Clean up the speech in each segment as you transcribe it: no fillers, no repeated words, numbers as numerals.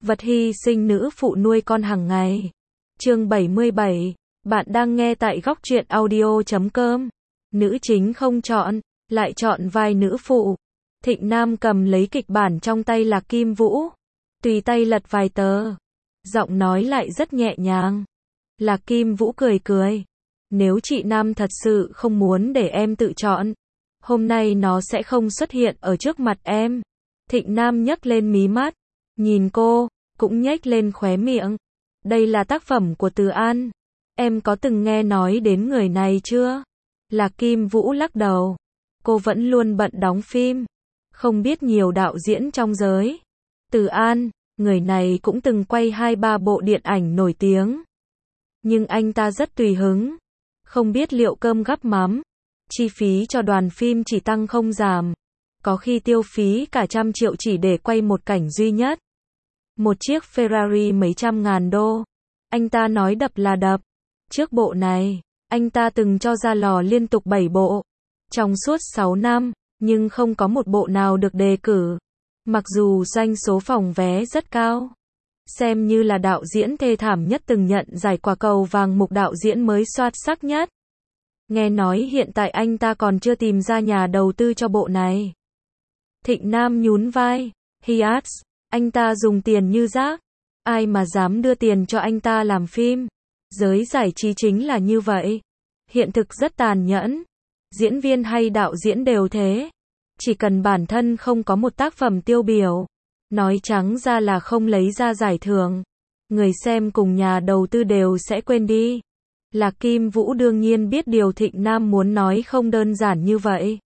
Vật hy sinh nữ phụ nuôi con hàng ngày. Chương 77. Bạn đang nghe tại góc truyện audio.com. Nữ chính không chọn, lại chọn vai nữ phụ. Thịnh Nam cầm lấy kịch bản trong tay Lạc Kim Vũ. Tùy tay lật vài tờ. Giọng nói lại rất nhẹ nhàng. Lạc Kim Vũ cười cười. Nếu chị Nam thật sự không muốn để em tự chọn, hôm nay nó sẽ không xuất hiện ở trước mặt em. Thịnh Nam nhấc lên mí mắt. Nhìn cô, cũng nhếch lên khóe miệng. Đây là tác phẩm của Từ An. Em có từng nghe nói đến người này chưa? Lạc Kim Vũ lắc đầu. Cô vẫn luôn bận đóng phim. Không biết nhiều đạo diễn trong giới. Từ An, người này cũng từng quay 2-3 bộ điện ảnh nổi tiếng. Nhưng anh ta rất tùy hứng. Không biết liệu cơm gắp mắm. Chi phí cho đoàn phim chỉ tăng không giảm. Có khi tiêu phí cả 100 triệu chỉ để quay một cảnh duy nhất. Một chiếc Ferrari mấy trăm ngàn đô. Anh ta nói đập là đập. Trước bộ này, anh ta từng cho ra lò liên tục 7 bộ. Trong suốt 6 năm, nhưng không có một bộ nào được đề cử. Mặc dù doanh số phòng vé rất cao. Xem như là đạo diễn thê thảm nhất từng nhận giải quả cầu vàng mục đạo diễn mới xuất sắc nhất. Nghe nói hiện tại anh ta còn chưa tìm ra nhà đầu tư cho bộ này. Thịnh Nam nhún vai. Hiats, anh ta dùng tiền như rác. Ai mà dám đưa tiền cho anh ta làm phim. Giới giải trí chính là như vậy. Hiện thực rất tàn nhẫn. Diễn viên hay đạo diễn đều thế. Chỉ cần bản thân không có một tác phẩm tiêu biểu, nói trắng ra là không lấy ra giải thưởng, người xem cùng nhà đầu tư đều sẽ quên đi. Lạc Kim Vũ đương nhiên biết điều Thịnh Nam muốn nói không đơn giản như vậy.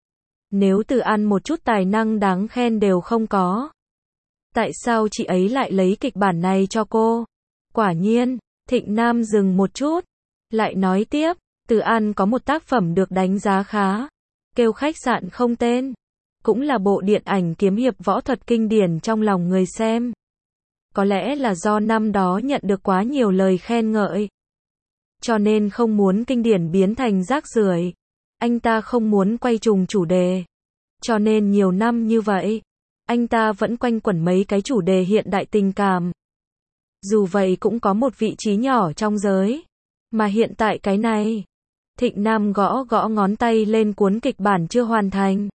Nếu Từ An một chút tài năng đáng khen đều không có, tại sao chị ấy lại lấy kịch bản này cho cô? Quả nhiên, Thịnh Nam dừng một chút, lại nói tiếp, Từ An có một tác phẩm được đánh giá khá, kêu Khách sạn không tên, cũng là bộ điện ảnh kiếm hiệp võ thuật kinh điển trong lòng người xem. Có lẽ là do năm đó nhận được quá nhiều lời khen ngợi, cho nên không muốn kinh điển biến thành rác rưởi. Anh ta không muốn quay trùng chủ đề. Cho nên nhiều năm như vậy, anh ta vẫn quanh quẩn mấy cái chủ đề hiện đại tình cảm. Dù vậy cũng có một vị trí nhỏ trong giới. Mà hiện tại cái này. Thịnh Nam gõ gõ ngón tay lên cuốn kịch bản chưa hoàn thành.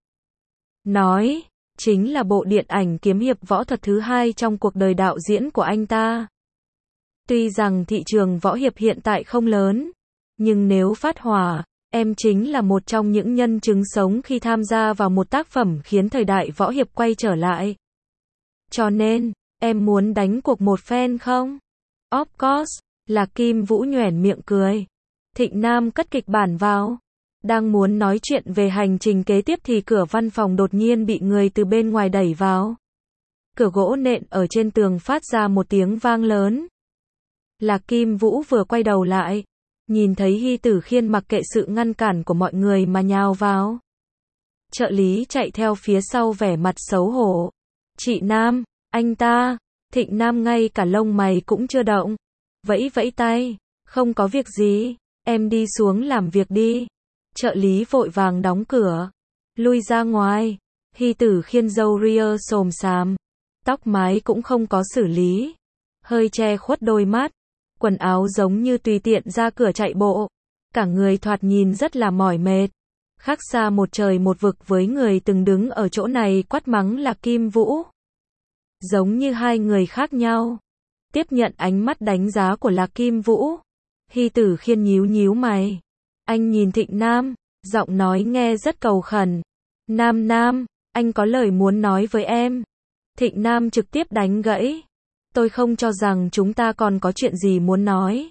Nói, chính là bộ điện ảnh kiếm hiệp võ thuật thứ 2 trong cuộc đời đạo diễn của anh ta. Tuy rằng thị trường võ hiệp hiện tại không lớn, nhưng nếu phát hỏa, em chính là một trong những nhân chứng sống khi tham gia vào một tác phẩm khiến thời đại võ hiệp quay trở lại. Cho nên, em muốn đánh cuộc một phen không? Of course, Lạc Kim Vũ nhoẻn miệng cười. Thịnh Nam cất kịch bản vào. Đang muốn nói chuyện về hành trình kế tiếp thì cửa văn phòng đột nhiên bị người từ bên ngoài đẩy vào. Cửa gỗ nện ở trên tường phát ra một tiếng vang lớn. Lạc Kim Vũ vừa quay đầu lại, nhìn thấy Hy Tử Khiên mặc kệ sự ngăn cản của mọi người mà nhào vào. Trợ lý chạy theo phía sau vẻ mặt xấu hổ. Chị Nam, anh ta. Thịnh Nam ngay cả lông mày cũng chưa động. Vẫy vẫy tay. Không có việc gì, em đi xuống làm việc đi. Trợ lý vội vàng đóng cửa. Lui ra ngoài. Hy Tử Khiên râu ria xồm xàm. Tóc mái cũng không có xử lý. Hơi che khuất đôi mắt. Quần áo giống như tùy tiện ra cửa chạy bộ. Cả người thoạt nhìn rất là mỏi mệt. Khác xa một trời một vực với người từng đứng ở chỗ này quát mắng Lạc Kim Vũ. Giống như hai người khác nhau. Tiếp nhận ánh mắt đánh giá của Lạc Kim Vũ. Hy Tử Khiên nhíu nhíu mày. Anh nhìn Thịnh Nam, giọng nói nghe rất cầu khẩn. Nam, anh có lời muốn nói với em. Thịnh Nam trực tiếp đánh gãy. Tôi không cho rằng chúng ta còn có chuyện gì muốn nói.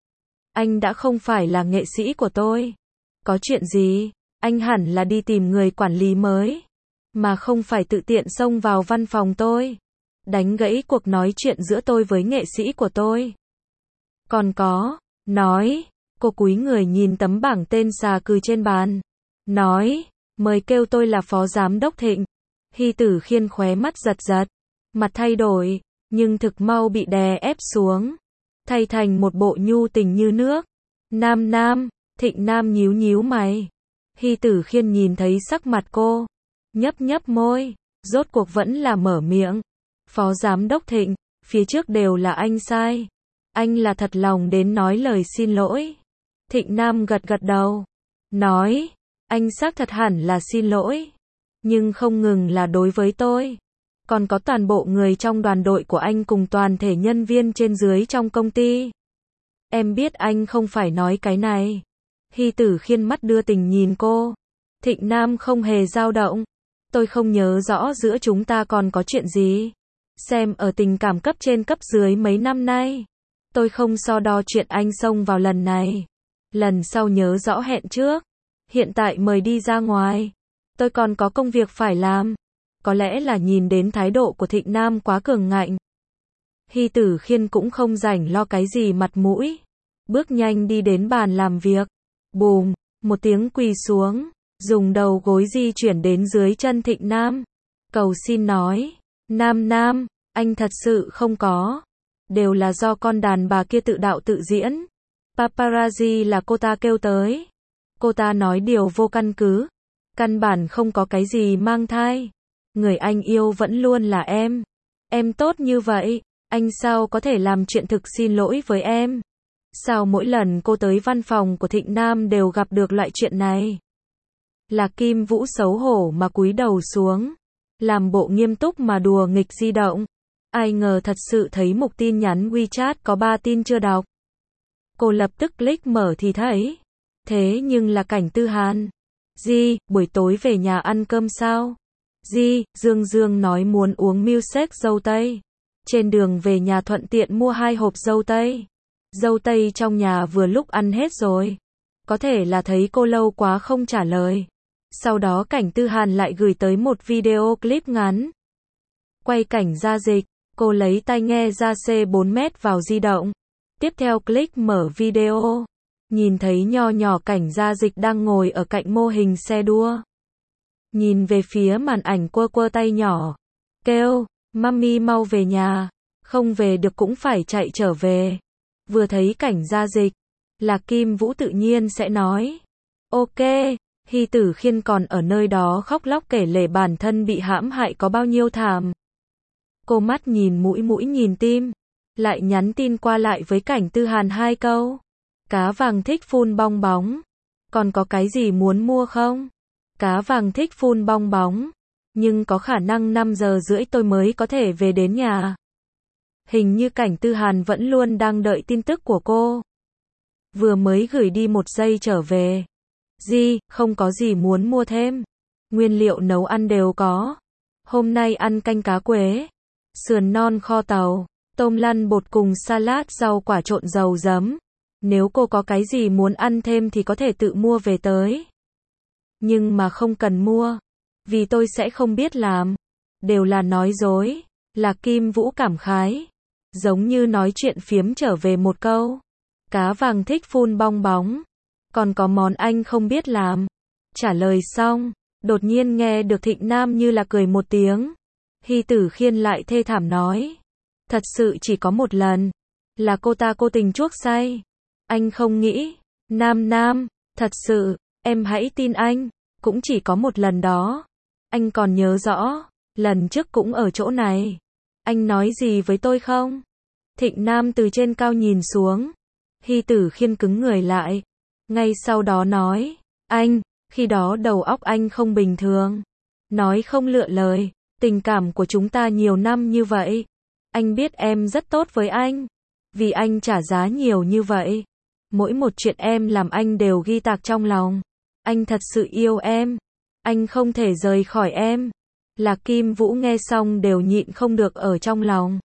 Anh đã không phải là nghệ sĩ của tôi. Có chuyện gì, anh hẳn là đi tìm người quản lý mới. Mà không phải tự tiện xông vào văn phòng tôi. Đánh gãy cuộc nói chuyện giữa tôi với nghệ sĩ của tôi. Còn có, nói, cô cúi người nhìn tấm bảng tên xà cừ trên bàn. Nói, mời kêu tôi là phó giám đốc Thịnh. Hy Tử Khiên khóe mắt giật giật. Mặt thay đổi. Nhưng thực mau bị đè ép xuống, thay thành một bộ nhu tình như nước. Nam, Thịnh Nam nhíu nhíu mày. Hy Tử Khiên nhìn thấy sắc mặt cô, nhấp nhấp môi, rốt cuộc vẫn là mở miệng. Phó giám đốc Thịnh, Phía trước đều là anh sai. Anh là thật lòng đến nói lời xin lỗi. Thịnh Nam gật gật đầu. Nói, anh xác thật hẳn là xin lỗi. Nhưng không ngừng là đối với tôi. Còn có toàn bộ người trong đoàn đội của anh cùng toàn thể nhân viên trên dưới trong công ty. Em biết anh không phải nói cái này. Hy Tử Khiên mắt đưa tình nhìn cô. Thịnh Nam không hề dao động. Tôi không nhớ rõ giữa chúng ta còn có chuyện gì. Xem ở tình cảm cấp trên cấp dưới mấy năm nay. Tôi không so đo chuyện anh xông vào lần này. Lần sau nhớ rõ hẹn trước. Hiện tại mời đi ra ngoài. Tôi còn có công việc phải làm. Có lẽ là nhìn đến thái độ của Thịnh Nam quá cường ngạnh. Hy Tử Khiên cũng không rảnh lo cái gì mặt mũi. Bước nhanh đi đến bàn làm việc. Bùm, một tiếng quỳ xuống. Dùng đầu gối di chuyển đến dưới chân Thịnh Nam. Cầu xin nói. Nam, anh thật sự không có. Đều là do con đàn bà kia tự đạo tự diễn. Paparazzi là cô ta kêu tới. Cô ta nói điều vô căn cứ. Căn bản không có cái gì mang thai. Người anh yêu vẫn luôn là em. Em tốt như vậy, anh sao có thể làm chuyện thực xin lỗi với em? Sao mỗi lần cô tới văn phòng của Thịnh Nam đều gặp được loại chuyện này? Là Kim Vũ xấu hổ mà cúi đầu xuống. Làm bộ nghiêm túc mà đùa nghịch di động. Ai ngờ thật sự thấy mục tin nhắn WeChat có 3 tin chưa đọc. Cô lập tức click mở thì thấy. Thế nhưng là Cảnh Tư Hàn. Di, buổi tối về nhà ăn cơm sao? Di, Dương nói muốn uống milkshake dâu tây. Trên đường về nhà thuận tiện mua 2 hộp dâu tây. Dâu tây trong nhà vừa lúc ăn hết rồi. Có thể là thấy cô lâu quá không trả lời. Sau đó Cảnh Tư Hàn lại gửi tới một video clip ngắn. Quay cảnh ra dịch, cô lấy tai nghe ra C4 vào di động. Tiếp theo click mở video. Nhìn thấy nho nhỏ Cảnh Gia Dịch đang ngồi ở cạnh mô hình xe đua. Nhìn về phía màn ảnh quơ tay nhỏ. Kêu, mami mau về nhà. Không về được cũng phải chạy trở về. Vừa thấy Cảnh Gia Dịch, là Kim Vũ tự nhiên sẽ nói. Ok, Hy Tử Khiên còn ở nơi đó khóc lóc kể lể bản thân bị hãm hại có bao nhiêu thảm. Cô mắt nhìn mũi nhìn tim. Lại nhắn tin qua lại với Cảnh Tư Hàn 2 câu. Cá vàng thích phun bong bóng. Còn có cái gì muốn mua không? Cá vàng thích phun bong bóng. Nhưng có khả năng 5 giờ rưỡi tôi mới có thể về đến nhà. Hình như Cảnh Tư Hàn vẫn luôn đang đợi tin tức của cô. Vừa mới gửi đi 1 giây trở về. Di, không có gì muốn mua thêm. Nguyên liệu nấu ăn đều có. Hôm nay ăn canh cá quế. Sườn non kho tàu. Tôm lăn bột cùng salad rau quả trộn dầu giấm. Nếu cô có cái gì muốn ăn thêm thì có thể tự mua về tới. Nhưng mà không cần mua. Vì tôi sẽ không biết làm. Đều là nói dối. Là Kim Vũ cảm khái. Giống như nói chuyện phiếm trở về một câu. Cá vàng thích phun bong bóng. Còn có món anh không biết làm. Trả lời xong. Đột nhiên nghe được Thịnh Nam như là cười một tiếng. Hy Tử Khiên lại thê thảm nói. Thật sự chỉ có một lần. Là cô ta cố tình chuốc say. Anh không nghĩ. Nam, thật sự, em hãy tin anh. Cũng chỉ có một lần đó. Anh còn nhớ rõ. Lần trước cũng ở chỗ này. Anh nói gì với tôi không? Thịnh Nam từ trên cao nhìn xuống. Hy Tử Khiên cứng người lại. Ngay sau đó nói. Anh, khi đó đầu óc anh không bình thường. Nói không lựa lời. Tình cảm của chúng ta nhiều năm như vậy. Anh biết em rất tốt với anh. Vì anh trả giá nhiều như vậy. Mỗi một chuyện em làm anh đều ghi tạc trong lòng. Anh thật sự yêu em. Anh không thể rời khỏi em. Là Kim Vũ nghe xong đều nhịn không được ở trong lòng.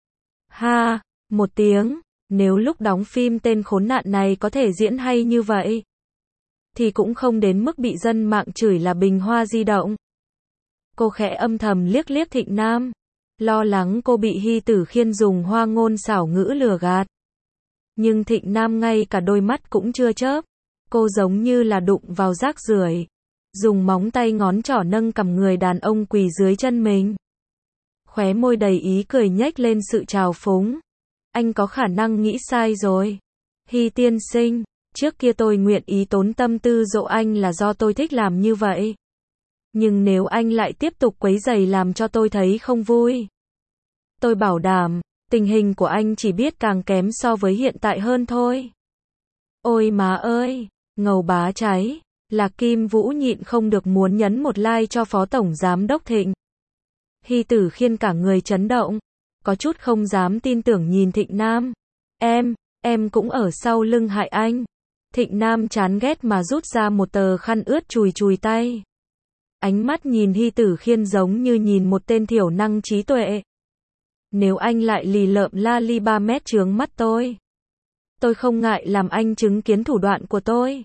Ha, một tiếng. Nếu lúc đóng phim tên khốn nạn này có thể diễn hay như vậy. Thì cũng không đến mức bị dân mạng chửi là bình hoa di động. Cô khẽ âm thầm liếc Thịnh Nam. Lo lắng cô bị Hy Tử Khiên dùng hoa ngôn xảo ngữ lừa gạt. Nhưng Thịnh Nam ngay cả đôi mắt cũng chưa chớp. Cô giống như là đụng vào rác rưởi. Dùng móng tay ngón trỏ nâng cầm người đàn ông quỳ dưới chân mình. Khóe môi đầy ý cười nhếch lên sự trào phúng. Anh có khả năng nghĩ sai rồi. Hy tiên sinh, trước kia tôi nguyện ý tốn tâm tư dỗ anh là do tôi thích làm như vậy. Nhưng nếu anh lại tiếp tục quấy rầy làm cho tôi thấy không vui. Tôi bảo đảm, Tình hình của anh chỉ biết càng kém so với hiện tại hơn thôi. Ôi má ơi, ngầu bá cháy. Lạc Kim Vũ nhịn không được muốn nhấn một like cho Phó Tổng Giám Đốc Thịnh. Hy Tử Khiên cả người chấn động, có chút không dám tin tưởng nhìn Thịnh Nam. Em cũng ở sau lưng hại anh. Thịnh Nam chán ghét mà rút ra một tờ khăn ướt chùi chùi tay. Ánh mắt nhìn Hy Tử Khiên giống như nhìn một tên thiểu năng trí tuệ. Nếu anh lại lì lợm la li 3 mét chướng mắt tôi không ngại làm anh chứng kiến thủ đoạn của tôi.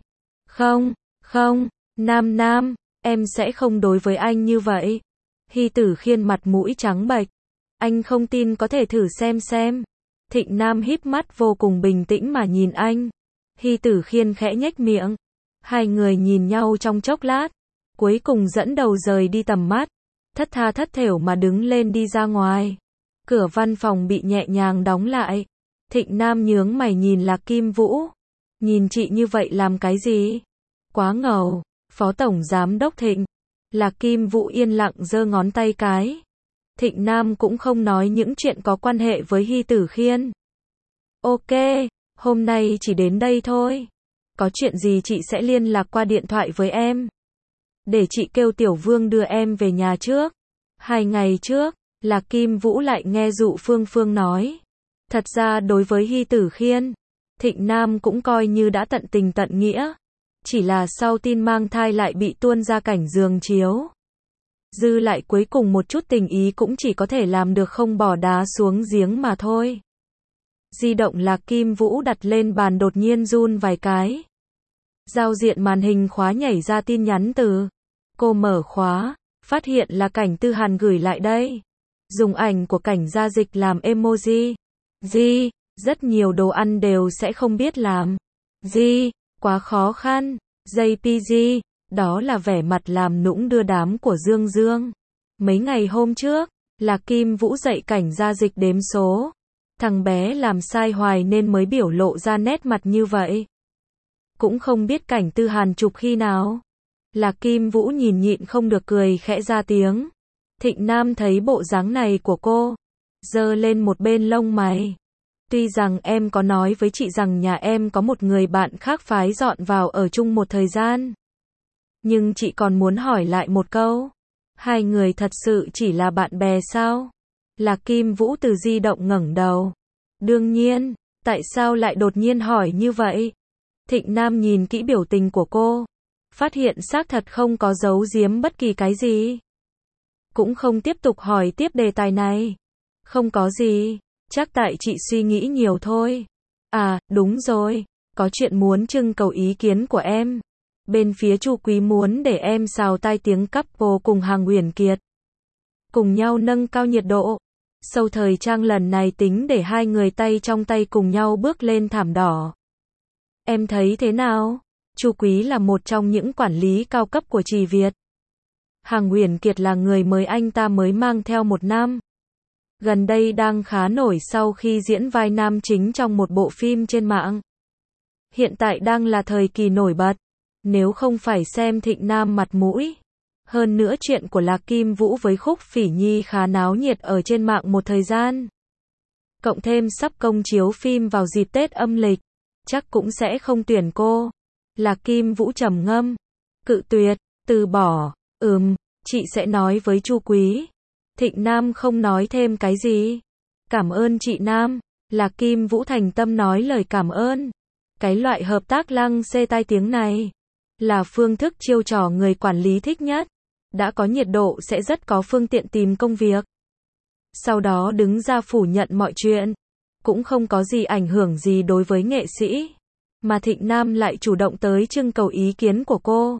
Không, Nam, em sẽ không đối với anh như vậy. Hy Tử Khiên mặt mũi trắng bệch. Anh không tin có thể thử xem. Thịnh Nam híp mắt vô cùng bình tĩnh mà nhìn anh. Hy Tử Khiên khẽ nhếch miệng. Hai người nhìn nhau trong chốc lát, cuối cùng dẫn đầu rời đi tầm mắt, thất tha thất thểu mà đứng lên đi ra ngoài. Cửa văn phòng bị nhẹ nhàng đóng lại. Thịnh Nam nhướng mày nhìn Lạc Kim Vũ. Nhìn chị như vậy làm cái gì? Quá ngầu. Phó Tổng Giám Đốc Thịnh. Lạc Kim Vũ yên lặng giơ ngón tay cái. Thịnh Nam cũng không nói những chuyện có quan hệ với Hy Tử Khiên. Ok, hôm nay chỉ đến đây thôi. Có chuyện gì chị sẽ liên lạc qua điện thoại với em. Để chị kêu Tiểu Vương đưa em về nhà trước. 2 ngày trước, Lạc Kim Vũ lại nghe Dụ Phương nói. Thật ra đối với Hy Tử Khiên, Thịnh Nam cũng coi như đã tận tình tận nghĩa. Chỉ là sau tin mang thai lại bị tuôn ra cảnh giường chiếu. Dư lại cuối cùng một chút tình ý cũng chỉ có thể làm được không bỏ đá xuống giếng mà thôi. Di động Lạc Kim Vũ đặt lên bàn đột nhiên run vài cái. Giao diện màn hình khóa nhảy ra tin nhắn từ. Cô mở khóa, phát hiện là Cảnh Tư Hàn gửi lại đây. Dùng ảnh của Cảnh Gia Dịch làm emoji. Rất nhiều đồ ăn đều sẽ không biết làm. Quá khó khăn. JPG, đó là vẻ mặt làm nũng đưa đám của Dương. Mấy ngày hôm trước, Lạc Kim Vũ dạy Cảnh Gia Dịch đếm số. Thằng bé làm sai hoài nên mới biểu lộ ra nét mặt như vậy. Cũng không biết Cảnh Tư Hàn chụp khi nào. Lạc Kim Vũ nhịn không được cười khẽ ra tiếng. Thịnh Nam thấy bộ dáng này của cô, giơ lên một bên lông mày. Tuy rằng em có nói với chị rằng nhà em có một người bạn khác phái dọn vào ở chung một thời gian. Nhưng chị còn muốn hỏi lại một câu. Hai người thật sự chỉ là bạn bè sao? Lạc Kim Vũ từ di động ngẩng đầu. Đương nhiên, tại sao lại đột nhiên hỏi như vậy? Thịnh Nam nhìn kỹ biểu tình của cô, phát hiện xác thật không có giấu giếm bất kỳ cái gì. Cũng không tiếp tục hỏi tiếp đề tài này. Không có gì, chắc tại chị suy nghĩ nhiều thôi. À, đúng rồi, có chuyện muốn trưng cầu ý kiến của em. Bên phía Chu Quý muốn để em xào tai tiếng couple cùng Hàng Uyển Kiệt. Cùng nhau nâng cao nhiệt độ. Sau thời trang lần này tính để hai người tay trong tay cùng nhau bước lên thảm đỏ. Em thấy thế nào? Chu Quý là một trong những quản lý cao cấp của Trì Việt. Hàng Uyển Kiệt là người mới anh ta mới mang theo 1 năm. Gần đây đang khá nổi sau khi diễn vai nam chính trong một bộ phim trên mạng. Hiện tại đang là thời kỳ nổi bật. Nếu không phải xem Thịnh Nam mặt mũi. Hơn nữa chuyện của Lạc Kim Vũ với Khúc Phỉ Nhi khá náo nhiệt ở trên mạng một thời gian. Cộng thêm sắp công chiếu phim vào dịp Tết âm lịch. Chắc cũng sẽ không tuyển cô. Lạc Kim Vũ trầm ngâm. Cự tuyệt, từ bỏ. Chị sẽ nói với Chu Quý. Thịnh Nam không nói thêm cái gì. Cảm ơn chị Nam. Lạc Kim Vũ thành tâm nói lời cảm ơn. Cái loại hợp tác lăng xê tai tiếng này là phương thức chiêu trò người quản lý thích nhất. Đã có nhiệt độ sẽ rất có phương tiện tìm công việc. Sau đó đứng ra phủ nhận mọi chuyện. Cũng không có gì ảnh hưởng gì đối với nghệ sĩ. Mà Thịnh Nam lại chủ động tới trưng cầu ý kiến của cô.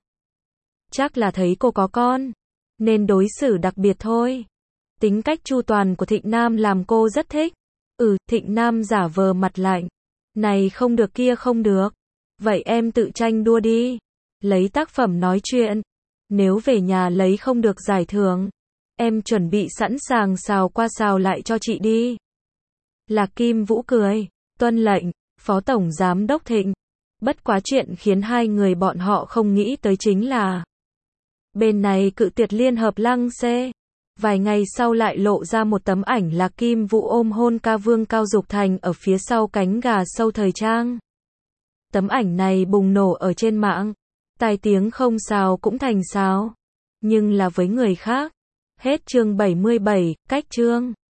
Chắc là thấy cô có con, nên đối xử đặc biệt thôi. Tính cách chu toàn của Thịnh Nam làm cô rất thích. Thịnh Nam giả vờ mặt lạnh. Này không được kia không được. Vậy em tự tranh đua đi. Lấy tác phẩm nói chuyện. Nếu về nhà lấy không được giải thưởng, em chuẩn bị sẵn sàng xào qua xào lại cho chị đi. Lạc Kim Vũ cười. Tuân lệnh, Phó Tổng Giám Đốc Thịnh. Bất quá chuyện khiến hai người bọn họ không nghĩ tới chính là bên này cự tuyệt liên hợp lăng xê. Vài ngày sau lại lộ ra một tấm ảnh là Kim Vũ ôm hôn ca vương Cao Dục Thành ở phía sau cánh gà sâu thời trang. Tấm ảnh này bùng nổ ở trên mạng. Tai tiếng không sào cũng thành sáo. Nhưng là với người khác. Hết chương 77, cách chương.